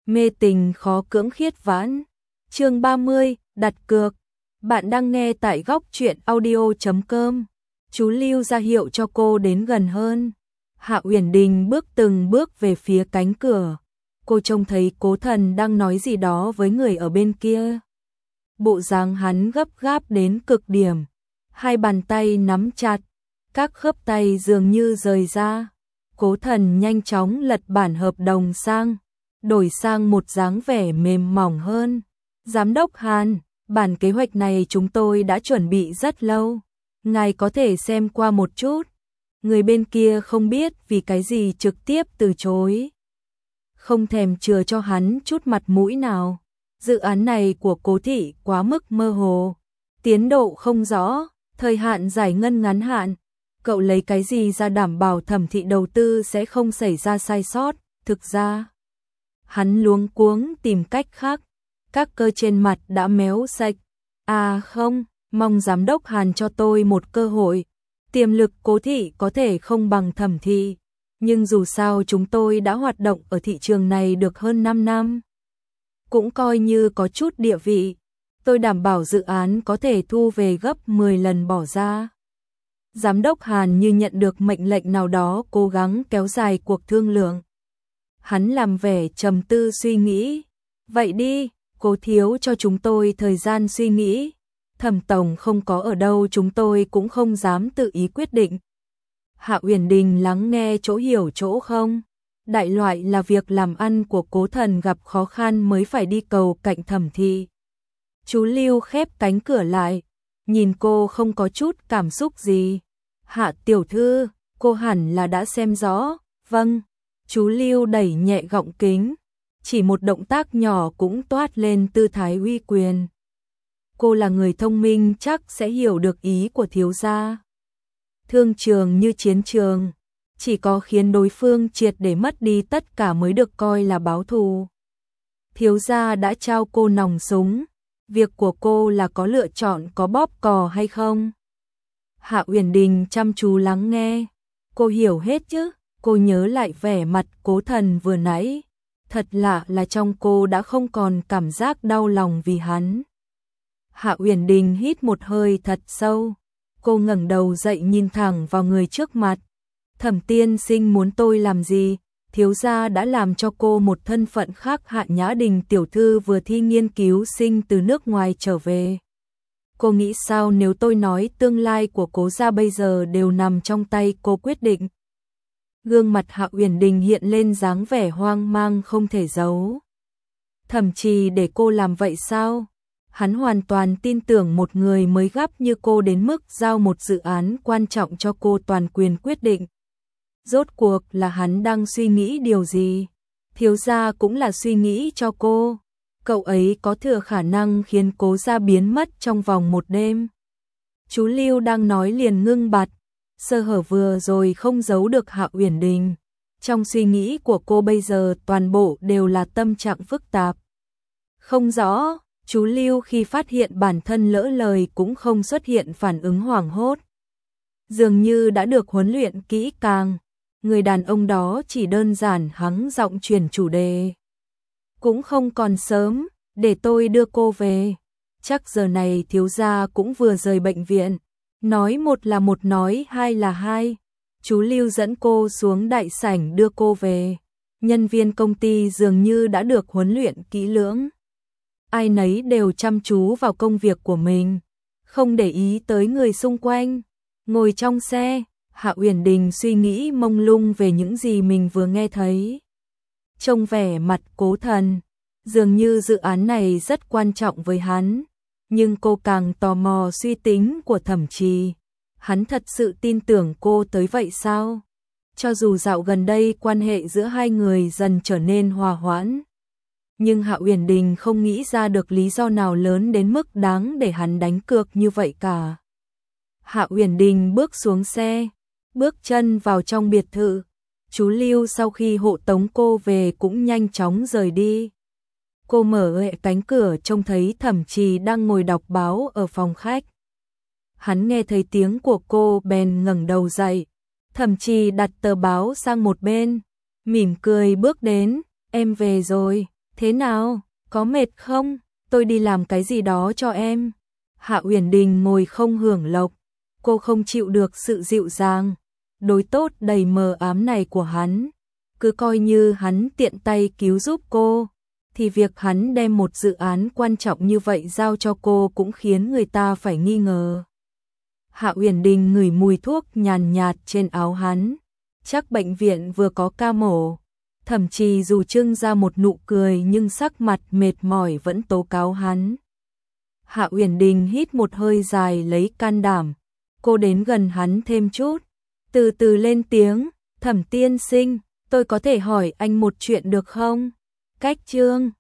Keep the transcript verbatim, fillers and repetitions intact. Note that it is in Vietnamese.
Mê tình khó cưỡng khiết vãn. Chương ba mươi, đặt cược. Bạn đang nghe tại góc truyện audio chấm com. Chú Lưu ra hiệu cho cô đến gần hơn. Hạ Uyển Đình bước từng bước về phía cánh cửa. Cô trông thấy Cố Thần đang nói gì đó với người ở bên kia. Bộ dáng hắn gấp gáp đến cực điểm. Hai bàn tay nắm chặt, các khớp tay dường như rời ra. Cố Thần nhanh chóng lật bản hợp đồng sang, đổi sang một dáng vẻ mềm mỏng hơn. Giám đốc Hàn, bản kế hoạch này chúng tôi đã chuẩn bị rất lâu. Ngài có thể xem qua một chút. Người bên kia không biết vì cái gì trực tiếp từ chối. Không thèm chừa cho hắn chút mặt mũi nào. Dự án này của Cố thị quá mức mơ hồ. Tiến độ không rõ, thời hạn giải ngân ngắn hạn. Cậu lấy cái gì ra đảm bảo Thẩm thị đầu tư sẽ không xảy ra sai sót? Thực ra, hắn luống cuống tìm cách khác. Các cơ trên mặt đã méo sạch. À không, mong giám đốc Hàn cho tôi một cơ hội. Tiềm lực Cố thị có thể không bằng Thẩm thị, nhưng dù sao chúng tôi đã hoạt động ở thị trường này được hơn năm năm. Cũng coi như có chút địa vị. Tôi đảm bảo dự án có thể thu về gấp mười lần bỏ ra. Giám đốc Hàn như nhận được mệnh lệnh nào đó, cố gắng kéo dài cuộc thương lượng. Hắn làm vẻ trầm tư suy nghĩ. Vậy đi, Cố thiếu cho chúng tôi thời gian suy nghĩ. Thẩm tổng không có ở đâu chúng tôi cũng không dám tự ý quyết định. Hạ Uyển Đình lắng nghe chỗ hiểu chỗ không. Đại loại là việc làm ăn của Cố Thần gặp khó khăn mới phải đi cầu cạnh Thẩm thị. Chú Lưu khép cánh cửa lại, nhìn cô không có chút cảm xúc gì. Hạ tiểu thư, cô hẳn là đã xem rõ. Vâng, chú Lưu đẩy nhẹ gọng kính, chỉ một động tác nhỏ cũng toát lên tư thái uy quyền. Cô là người thông minh chắc sẽ hiểu được ý của thiếu gia. Thương trường như chiến trường, chỉ có khiến đối phương triệt để mất đi tất cả mới được coi là báo thù. Thiếu gia đã trao cô nòng súng, việc của cô là có lựa chọn có bóp cò hay không. Hạ Uyển Đình chăm chú lắng nghe, cô hiểu hết chứ. Cô nhớ lại vẻ mặt Cố Thần vừa nãy, thật lạ là trong cô đã không còn cảm giác đau lòng vì hắn. Hạ Uyển Đình hít một hơi thật sâu, cô ngẩng đầu dậy nhìn thẳng vào người trước mặt. Thẩm tiên sinh muốn tôi làm gì? Thiếu gia đã làm cho cô một thân phận khác. Hạ Nhã Đình tiểu thư vừa thi nghiên cứu sinh từ nước ngoài trở về. Cô nghĩ sao nếu tôi nói tương lai của Cố gia bây giờ đều nằm trong tay cô quyết định? Gương mặt Hạ Uyển Đình hiện lên dáng vẻ hoang mang không thể giấu. Thậm chí để cô làm vậy sao? Hắn hoàn toàn tin tưởng một người mới gấp như cô đến mức giao một dự án quan trọng cho cô toàn quyền quyết định. Rốt cuộc là hắn đang suy nghĩ điều gì? Thiếu gia cũng là suy nghĩ cho cô. Cậu ấy có thừa khả năng khiến Cố gia biến mất trong vòng một đêm. Chú Lưu đang nói liền ngưng bặt. Sơ hở vừa rồi không giấu được Hạ Uyển Đình. Trong suy nghĩ của cô bây giờ toàn bộ đều là tâm trạng phức tạp. Không rõ, chú Lưu khi phát hiện bản thân lỡ lời cũng không xuất hiện phản ứng hoảng hốt. Dường như đã được huấn luyện kỹ càng. Người đàn ông đó chỉ đơn giản hắng giọng chuyển chủ đề. Cũng không còn sớm, để tôi đưa cô về. Chắc giờ này thiếu gia cũng vừa rời bệnh viện. Nói một là một, nói hai là hai. Chú Lưu dẫn cô xuống đại sảnh đưa cô về. Nhân viên công ty dường như đã được huấn luyện kỹ lưỡng. Ai nấy đều chăm chú vào công việc của mình, không để ý tới người xung quanh. Ngồi trong xe, Hạ Uyển Đình suy nghĩ mông lung về những gì mình vừa nghe thấy. Trông vẻ mặt Cố Thần, dường như dự án này rất quan trọng với hắn. Nhưng cô càng tò mò suy tính của Thẩm Trì. Hắn thật sự tin tưởng cô tới vậy sao? Cho dù dạo gần đây quan hệ giữa hai người dần trở nên hòa hoãn, nhưng Hạ Uyển Đình không nghĩ ra được lý do nào lớn đến mức đáng để hắn đánh cược như vậy cả. Hạ Uyển Đình bước xuống xe, bước chân vào trong biệt thự. Chú Lưu sau khi hộ tống cô về cũng nhanh chóng rời đi. Cô mở hệ cánh cửa trông thấy Thẩm Trì đang ngồi đọc báo ở phòng khách. Hắn nghe thấy tiếng của cô bèn ngẩng đầu dậy. Thẩm Trì đặt tờ báo sang một bên, mỉm cười bước đến. Em về rồi. Thế nào, có mệt không? Tôi đi làm cái gì đó cho em. Hạ Uyển Đình ngồi không hưởng lộc, cô không chịu được sự dịu dàng, đối tốt đầy mờ ám này của hắn. Cứ coi như hắn tiện tay cứu giúp cô, thì việc hắn đem một dự án quan trọng như vậy giao cho cô cũng khiến người ta phải nghi ngờ. Hạ Uyển Đình ngửi mùi thuốc nhàn nhạt trên áo hắn, chắc bệnh viện vừa có ca mổ. Thậm chí dù trưng ra một nụ cười nhưng sắc mặt mệt mỏi vẫn tố cáo hắn. Hạ Uyển Đình hít một hơi dài lấy can đảm, cô đến gần hắn thêm chút, từ từ lên tiếng, Thẩm tiên sinh, tôi có thể hỏi anh một chuyện được không? Cách Trương